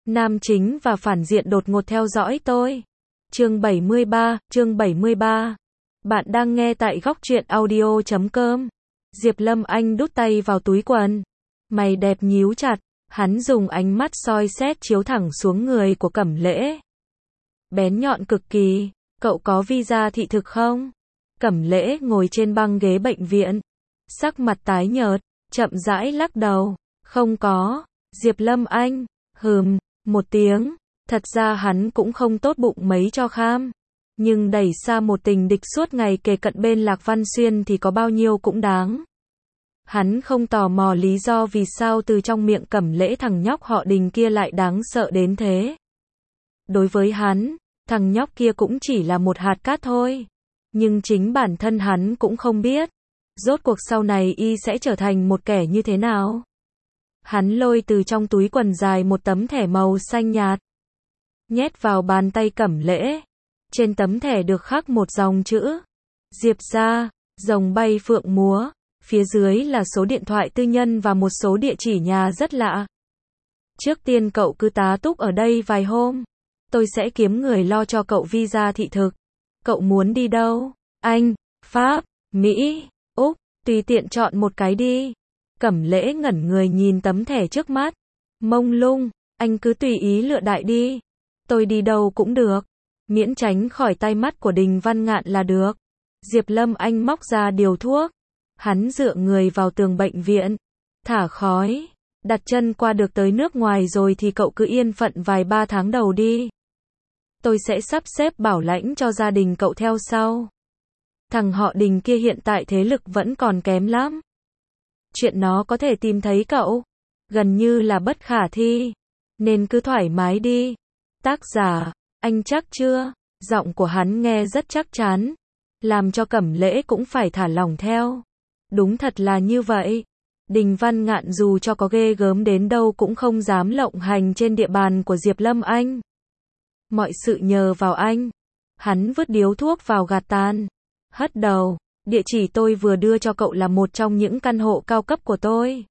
Nam chính và phản diện đột ngột theo dõi tôi. Chương 73. Bạn đang nghe tại góc truyện audio.com. Diệp Lâm Anh đút tay vào túi quần. Mày đẹp nhíu chặt, hắn dùng ánh mắt soi xét chiếu thẳng xuống người của Cẩm Lễ. Bén nhọn cực kỳ, cậu có visa thị thực không? Cẩm Lễ ngồi trên băng ghế bệnh viện, sắc mặt tái nhợt, chậm rãi lắc đầu, không có. Diệp Lâm Anh, một tiếng, thật ra hắn cũng không tốt bụng mấy cho kham. Nhưng đẩy xa một tình địch suốt ngày kề cận bên Lạc Văn Xuyên thì có bao nhiêu cũng đáng. Hắn không tò mò lý do vì sao từ trong miệng Cẩm Lễ thằng nhóc họ Đình kia lại đáng sợ đến thế. Đối với hắn, thằng nhóc kia cũng chỉ là một hạt cát thôi. Nhưng chính bản thân hắn cũng không biết, rốt cuộc sau này y sẽ trở thành một kẻ như thế nào. Hắn lôi từ trong túi quần dài một tấm thẻ màu xanh nhạt, nhét vào bàn tay Cẩm Lễ. Trên tấm thẻ được khắc một dòng chữ Diệp gia, rồng bay phượng múa, phía dưới là số điện thoại tư nhân và một số địa chỉ nhà rất lạ. Trước tiên cậu cứ tá túc ở đây vài hôm, tôi sẽ kiếm người lo cho cậu visa thị thực. Cậu muốn đi đâu? Anh, Pháp, Mỹ, Úc, tùy tiện chọn một cái đi. Cẩm Lễ ngẩn người nhìn tấm thẻ trước mắt, mông lung, anh cứ tùy ý lựa đại đi. Tôi đi đâu cũng được, miễn tránh khỏi tai mắt của Đình Văn Ngạn là được. Diệp Lâm Anh móc ra điều thuốc, hắn dựa người vào tường bệnh viện, thả khói, đặt chân qua được tới nước ngoài rồi thì cậu cứ yên phận vài ba tháng đầu đi. Tôi sẽ sắp xếp bảo lãnh cho gia đình cậu theo sau. Thằng họ Đình kia hiện tại thế lực vẫn còn kém lắm. Chuyện nó có thể tìm thấy cậu, gần như là bất khả thi. Nên cứ thoải mái đi. Tác giả, anh chắc chưa? Giọng của hắn nghe rất chắc chắn, làm cho Cẩm Lễ cũng phải thả lỏng theo. Đúng thật là như vậy. Đình Văn Ngạn dù cho có ghê gớm đến đâu cũng không dám lộng hành trên địa bàn của Diệp Lâm Anh. Mọi sự nhờ vào anh. Hắn vứt điếu thuốc vào gạt tàn, hất đầu. Địa chỉ tôi vừa đưa cho cậu là một trong những căn hộ cao cấp của tôi.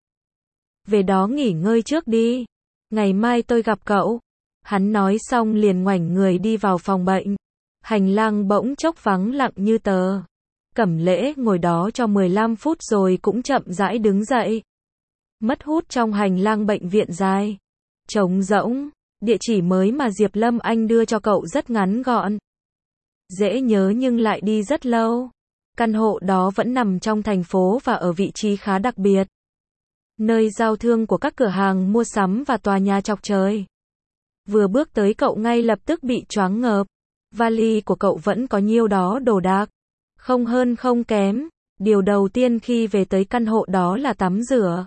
Về đó nghỉ ngơi trước đi. Ngày mai tôi gặp cậu. Hắn nói xong liền ngoảnh người đi vào phòng bệnh. Hành lang bỗng chốc vắng lặng như tờ. Cẩm Lễ ngồi đó cho 15 phút rồi cũng chậm rãi đứng dậy. Mất hút trong hành lang bệnh viện dài, trống rỗng. Địa chỉ mới mà Diệp Lâm Anh đưa cho cậu rất ngắn gọn, dễ nhớ nhưng lại đi rất lâu. Căn hộ đó vẫn nằm trong thành phố và ở vị trí khá đặc biệt, nơi giao thương của các cửa hàng mua sắm và tòa nhà chọc trời. Vừa bước tới cậu ngay lập tức bị choáng ngợp. Vali của cậu vẫn có nhiêu đó đồ đạc, không hơn không kém. Điều đầu tiên khi về tới căn hộ đó là tắm rửa.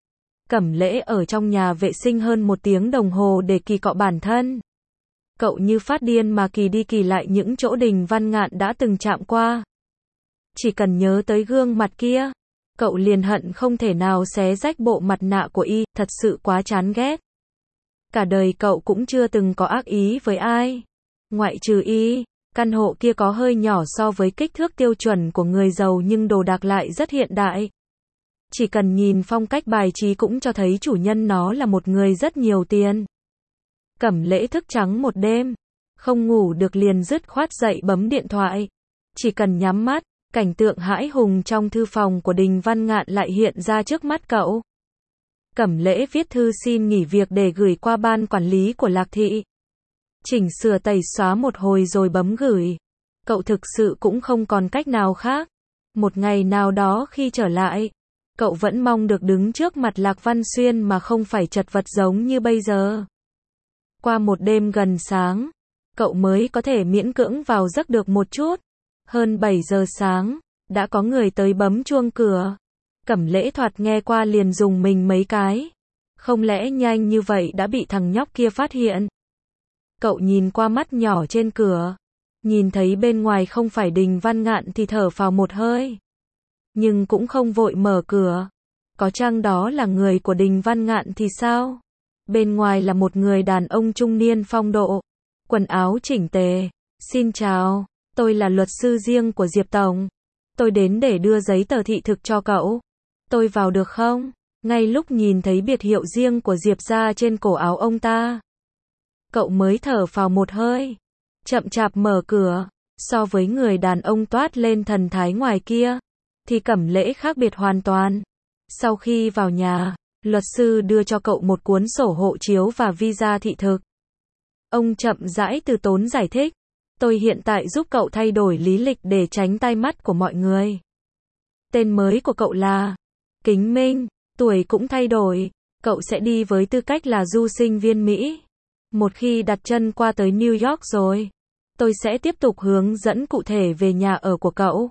Cẩm Lễ ở trong nhà vệ sinh hơn 1 tiếng đồng hồ để kỳ cọ bản thân. Cậu như phát điên mà kỳ đi kỳ lại những chỗ Đình Văn Ngạn đã từng chạm qua. Chỉ cần nhớ tới gương mặt kia, cậu liền hận không thể nào xé rách bộ mặt nạ của y, thật sự quá chán ghét. Cả đời cậu cũng chưa từng có ác ý với ai, ngoại trừ y. Căn hộ kia có hơi nhỏ so với kích thước tiêu chuẩn của người giàu nhưng đồ đạc lại rất hiện đại. Chỉ cần nhìn phong cách bài trí cũng cho thấy chủ nhân nó là một người rất nhiều tiền. Cẩm Lễ thức trắng một đêm, không ngủ được liền dứt khoát dậy bấm điện thoại. Chỉ cần nhắm mắt, cảnh tượng hãi hùng trong thư phòng của Đình Văn Ngạn lại hiện ra trước mắt cậu. Cẩm Lễ viết thư xin nghỉ việc để gửi qua ban quản lý của Lạc Thị. Chỉnh sửa tẩy xóa một hồi rồi bấm gửi. Cậu thực sự cũng không còn cách nào khác. Một ngày nào đó khi trở lại, cậu vẫn mong được đứng trước mặt Lạc Văn Xuyên mà không phải chật vật giống như bây giờ. Qua một đêm gần sáng, cậu mới có thể miễn cưỡng vào giấc được một chút. Hơn 7 giờ sáng, đã có người tới bấm chuông cửa. Cẩm Lễ thoạt nghe qua liền dùng mình mấy cái. Không lẽ nhanh như vậy đã bị thằng nhóc kia phát hiện? Cậu nhìn qua mắt nhỏ trên cửa, nhìn thấy bên ngoài không phải Đình Văn Ngạn thì thở phào một hơi. Nhưng cũng không vội mở cửa. Có chăng đó là người của Đình Văn Ngạn thì sao? Bên ngoài là một người đàn ông trung niên phong độ, quần áo chỉnh tề. Xin chào, tôi là luật sư riêng của Diệp Tổng. Tôi đến để đưa giấy tờ thị thực cho cậu. Tôi vào được không? Ngay lúc nhìn thấy biệt hiệu riêng của Diệp gia trên cổ áo ông ta, cậu mới thở phào một hơi. Chậm chạp mở cửa. So với người đàn ông toát lên thần thái ngoài kia, thì Cẩm Lễ khác biệt hoàn toàn. Sau khi vào nhà, luật sư đưa cho cậu một cuốn sổ hộ chiếu và visa thị thực. Ông chậm rãi từ tốn giải thích. Tôi hiện tại giúp cậu thay đổi lý lịch để tránh tai mắt của mọi người. Tên mới của cậu là Kính Minh, tuổi cũng thay đổi. Cậu sẽ đi với tư cách là du sinh viên Mỹ. Một khi đặt chân qua tới New York rồi, tôi sẽ tiếp tục hướng dẫn cụ thể về nhà ở của cậu.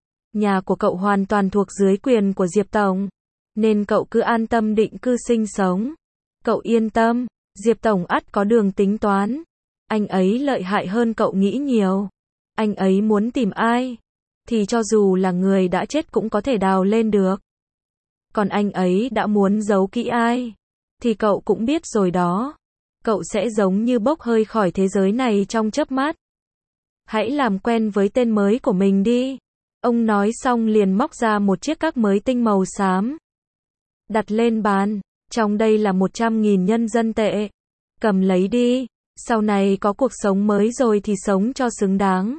Nhà của cậu hoàn toàn thuộc dưới quyền của Diệp Tổng, nên cậu cứ an tâm định cư sinh sống. Cậu yên tâm, Diệp Tổng ắt có đường tính toán. Anh ấy lợi hại hơn cậu nghĩ nhiều. Anh ấy muốn tìm ai, thì cho dù là người đã chết cũng có thể đào lên được. Còn anh ấy đã muốn giấu kỹ ai, thì cậu cũng biết rồi đó. Cậu sẽ giống như bốc hơi khỏi thế giới này trong chớp mắt. Hãy làm quen với tên mới của mình đi. Ông nói xong liền móc ra một chiếc các mới tinh màu xám. Đặt lên bàn. Trong đây là 100.000 nhân dân tệ. Cầm lấy đi. Sau này có cuộc sống mới rồi thì sống cho xứng đáng.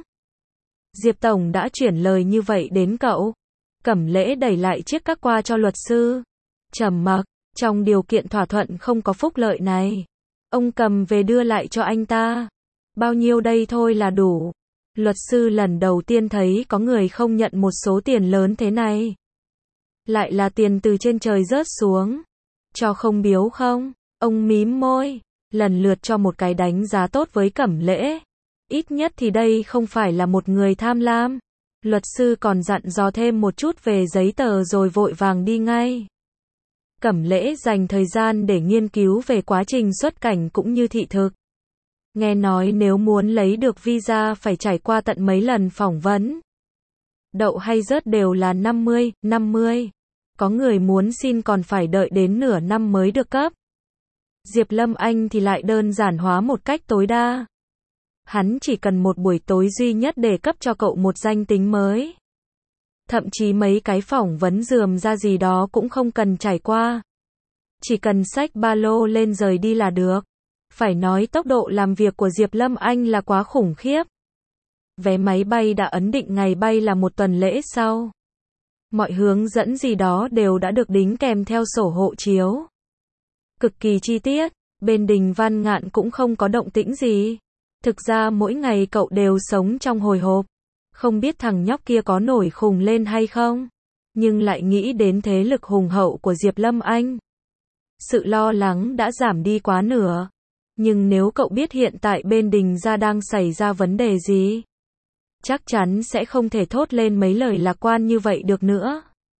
Diệp Tổng đã chuyển lời như vậy đến cậu. Cẩm Lễ đẩy lại chiếc các qua cho luật sư. Trầm mặc. Trong điều kiện thỏa thuận không có phúc lợi này, ông cầm về đưa lại cho anh ta. Bao nhiêu đây thôi là đủ. Luật sư lần đầu tiên thấy có người không nhận một số tiền lớn thế này. Lại là tiền từ trên trời rớt xuống. Cho không biếu không? Ông mím môi, lần lượt cho một cái đánh giá tốt với Cẩm Lễ. Ít nhất thì đây không phải là một người tham lam. Luật sư còn dặn dò thêm một chút về giấy tờ rồi vội vàng đi ngay. Cẩm Lễ dành thời gian để nghiên cứu về quá trình xuất cảnh cũng như thị thực. Nghe nói nếu muốn lấy được visa phải trải qua tận mấy lần phỏng vấn. Đậu hay rớt đều là 50/50. Có người muốn xin còn phải đợi đến nửa năm mới được cấp. Diệp Lâm Anh thì lại đơn giản hóa một cách tối đa. Hắn chỉ cần một buổi tối duy nhất để cấp cho cậu một danh tính mới. Thậm chí mấy cái phỏng vấn rườm ra gì đó cũng không cần trải qua. Chỉ cần xách ba lô lên rời đi là được. Phải nói tốc độ làm việc của Diệp Lâm Anh là quá khủng khiếp. Vé máy bay đã ấn định ngày bay là một tuần lễ sau. Mọi hướng dẫn gì đó đều đã được đính kèm theo sổ hộ chiếu. Cực kỳ chi tiết, bên Đình Văn Ngạn cũng không có động tĩnh gì. Thực ra mỗi ngày cậu đều sống trong hồi hộp. Không biết thằng nhóc kia có nổi khùng lên hay không. Nhưng lại nghĩ đến thế lực hùng hậu của Diệp Lâm Anh. Sự lo lắng đã giảm đi quá nửa. Nhưng nếu cậu biết hiện tại bên Đình gia đang xảy ra vấn đề gì, chắc chắn sẽ không thể thốt lên mấy lời lạc quan như vậy được nữa.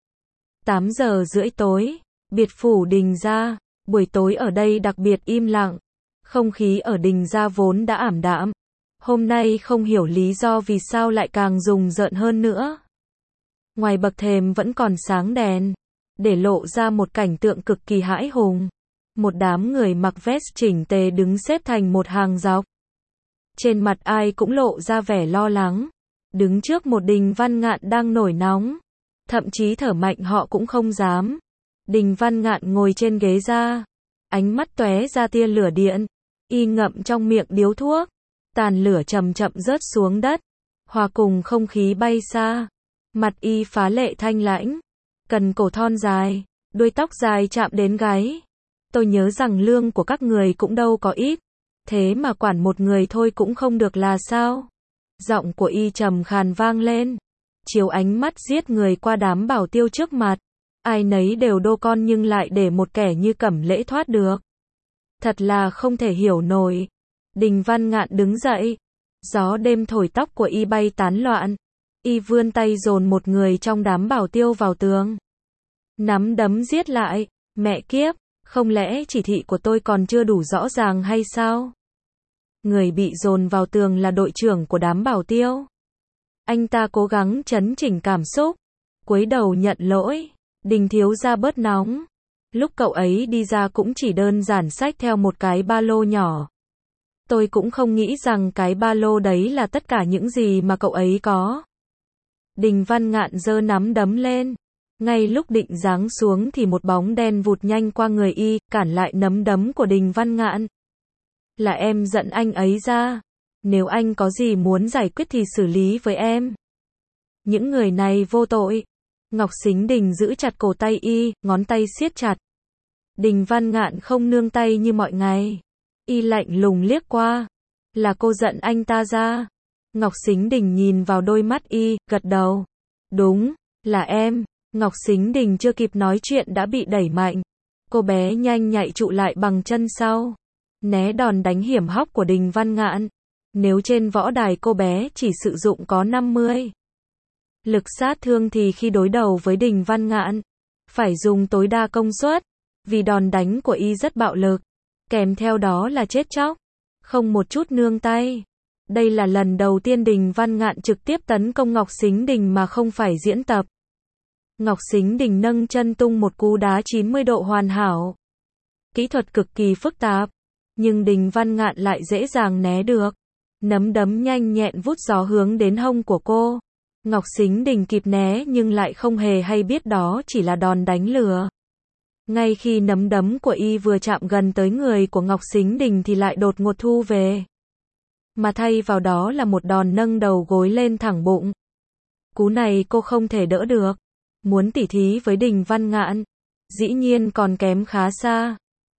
8:30 tối, biệt phủ Đình gia. Buổi tối ở đây đặc biệt im lặng. Không khí ở Đình gia vốn đã ảm đạm. Hôm nay không hiểu lý do vì sao lại càng rùng rợn hơn nữa. Ngoài bậc thềm vẫn còn sáng đèn, để lộ ra một cảnh tượng cực kỳ hãi hùng. Một đám người mặc vest chỉnh tề đứng xếp thành một hàng dọc. Trên mặt ai cũng lộ ra vẻ lo lắng. Đứng trước một Đình Văn Ngạn đang nổi nóng. Thậm chí thở mạnh họ cũng không dám. Đình Văn Ngạn ngồi trên ghế ra. Ánh mắt tóe ra tia lửa điện. Y ngậm trong miệng điếu thuốc. Tàn lửa chậm chậm rớt xuống đất. Hòa cùng không khí bay xa. Mặt y phá lệ thanh lãnh. Cần cổ thon dài. Đuôi tóc dài chạm đến gáy. Tôi nhớ rằng lương của các người cũng đâu có ít. Thế mà quản một người thôi cũng không được là sao? Giọng của y trầm khàn vang lên. Chiếu ánh mắt giết người qua đám bảo tiêu trước mặt. Ai nấy đều đô con nhưng lại để một kẻ như Cẩm Lễ thoát được. Thật là không thể hiểu nổi. Đình Văn Ngạn đứng dậy. Gió đêm thổi tóc của y bay tán loạn. Y vươn tay dồn một người trong đám bảo tiêu vào tường. Nắm đấm giết lại. Mẹ kiếp, không lẽ chỉ thị của tôi còn chưa đủ rõ ràng hay sao? Người bị dồn vào tường là đội trưởng của đám bảo tiêu. Anh ta cố gắng trấn chỉnh cảm xúc. Cúi đầu nhận lỗi. Đình thiếu gia bớt nóng. Lúc cậu ấy đi ra cũng chỉ đơn giản xách theo một cái ba lô nhỏ. Tôi cũng không nghĩ rằng cái ba lô đấy là tất cả những gì mà cậu ấy có. Đình Văn Ngạn giơ nắm đấm lên. Ngay lúc định giáng xuống thì một bóng đen vụt nhanh qua người y, cản lại nắm đấm của Đình Văn Ngạn. Là em giận anh ấy ra. Nếu anh có gì muốn giải quyết thì xử lý với em. Những người này vô tội. Ngọc Sính Đình giữ chặt cổ tay y, ngón tay siết chặt. Đình Văn Ngạn không nương tay như mọi ngày. Y lạnh lùng liếc qua. Là cô giận anh ta ra. Ngọc Sính Đình nhìn vào đôi mắt y, gật đầu. Đúng, là em. Ngọc Sính Đình chưa kịp nói chuyện đã bị đẩy mạnh. Cô bé nhanh nhạy trụ lại bằng chân sau. Né đòn đánh hiểm hóc của Đình Văn Ngạn. Nếu trên võ đài cô bé chỉ sử dụng có 50 lực sát thương thì khi đối đầu với Đình Văn Ngạn, phải dùng tối đa công suất. Vì đòn đánh của y rất bạo lực. Kèm theo đó là chết chóc. Không một chút nương tay. Đây là lần đầu tiên Đình Văn Ngạn trực tiếp tấn công Ngọc Sính Đình mà không phải diễn tập. Ngọc Sính Đình nâng chân tung một cú đá 90 độ hoàn hảo. Kỹ thuật cực kỳ phức tạp. Nhưng Đình Văn Ngạn lại dễ dàng né được. Nắm đấm nhanh nhẹn vút gió hướng đến hông của cô. Ngọc Sính Đình kịp né nhưng lại không hề hay biết đó chỉ là đòn đánh lừa. Ngay khi nắm đấm của y vừa chạm gần tới người của Ngọc Sính Đình thì lại đột ngột thu về. Mà thay vào đó là một đòn nâng đầu gối lên thẳng bụng. Cú này cô không thể đỡ được. Muốn tỉ thí với Đình Văn Ngạn, dĩ nhiên còn kém khá xa.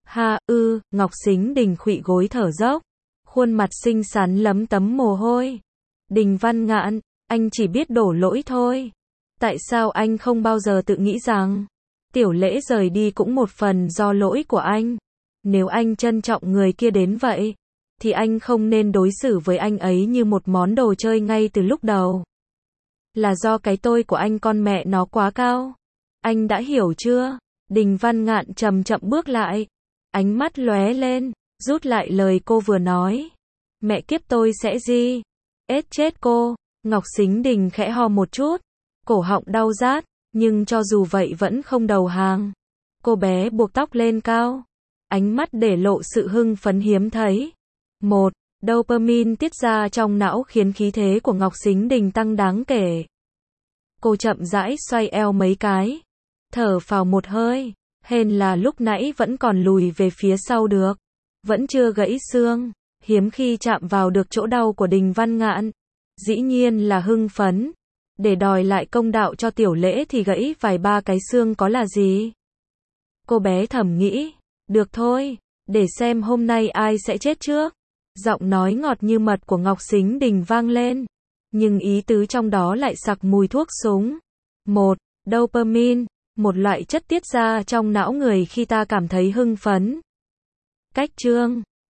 Ngọc Sính Đình khuỵu gối thở dốc. Khuôn mặt xinh xắn lấm tấm mồ hôi. Đình Văn Ngạn, anh chỉ biết đổ lỗi thôi. Tại sao anh không bao giờ tự nghĩ rằng Tiểu Lễ rời đi cũng một phần do lỗi của anh? Nếu anh trân trọng người kia đến vậy, thì anh không nên đối xử với anh ấy như một món đồ chơi ngay từ lúc đầu. Là do cái tôi của anh con mẹ nó quá cao. Anh đã hiểu chưa? Đình Văn Ngạn chậm chậm bước lại. Ánh mắt lóe lên, rút lại lời cô vừa nói. Mẹ kiếp tôi sẽ gì? Ết chết cô. Ngọc Sính Đình khẽ ho một chút. Cổ họng đau rát, nhưng cho dù vậy vẫn không đầu hàng. Cô bé buộc tóc lên cao. Ánh mắt để lộ sự hưng phấn hiếm thấy. Dopamine tiết ra trong não khiến khí thế của Ngọc Sính Đình tăng đáng kể. Cô chậm rãi xoay eo mấy cái. Thở phào một hơi. Hên là lúc nãy vẫn còn lùi về phía sau được. Vẫn chưa gãy xương. Hiếm khi chạm vào được chỗ đau của Đình Văn Ngạn. Dĩ nhiên là hưng phấn. Để đòi lại công đạo cho Tiểu Lễ thì gãy vài ba cái xương có là gì? Cô bé thầm nghĩ. Được thôi. Để xem hôm nay ai sẽ chết trước. Giọng nói ngọt như mật của Ngọc Sính Đình vang lên. Nhưng ý tứ trong đó lại sặc mùi thuốc súng. Dopamine. Một loại chất tiết ra trong não người khi ta cảm thấy hưng phấn. Cách chương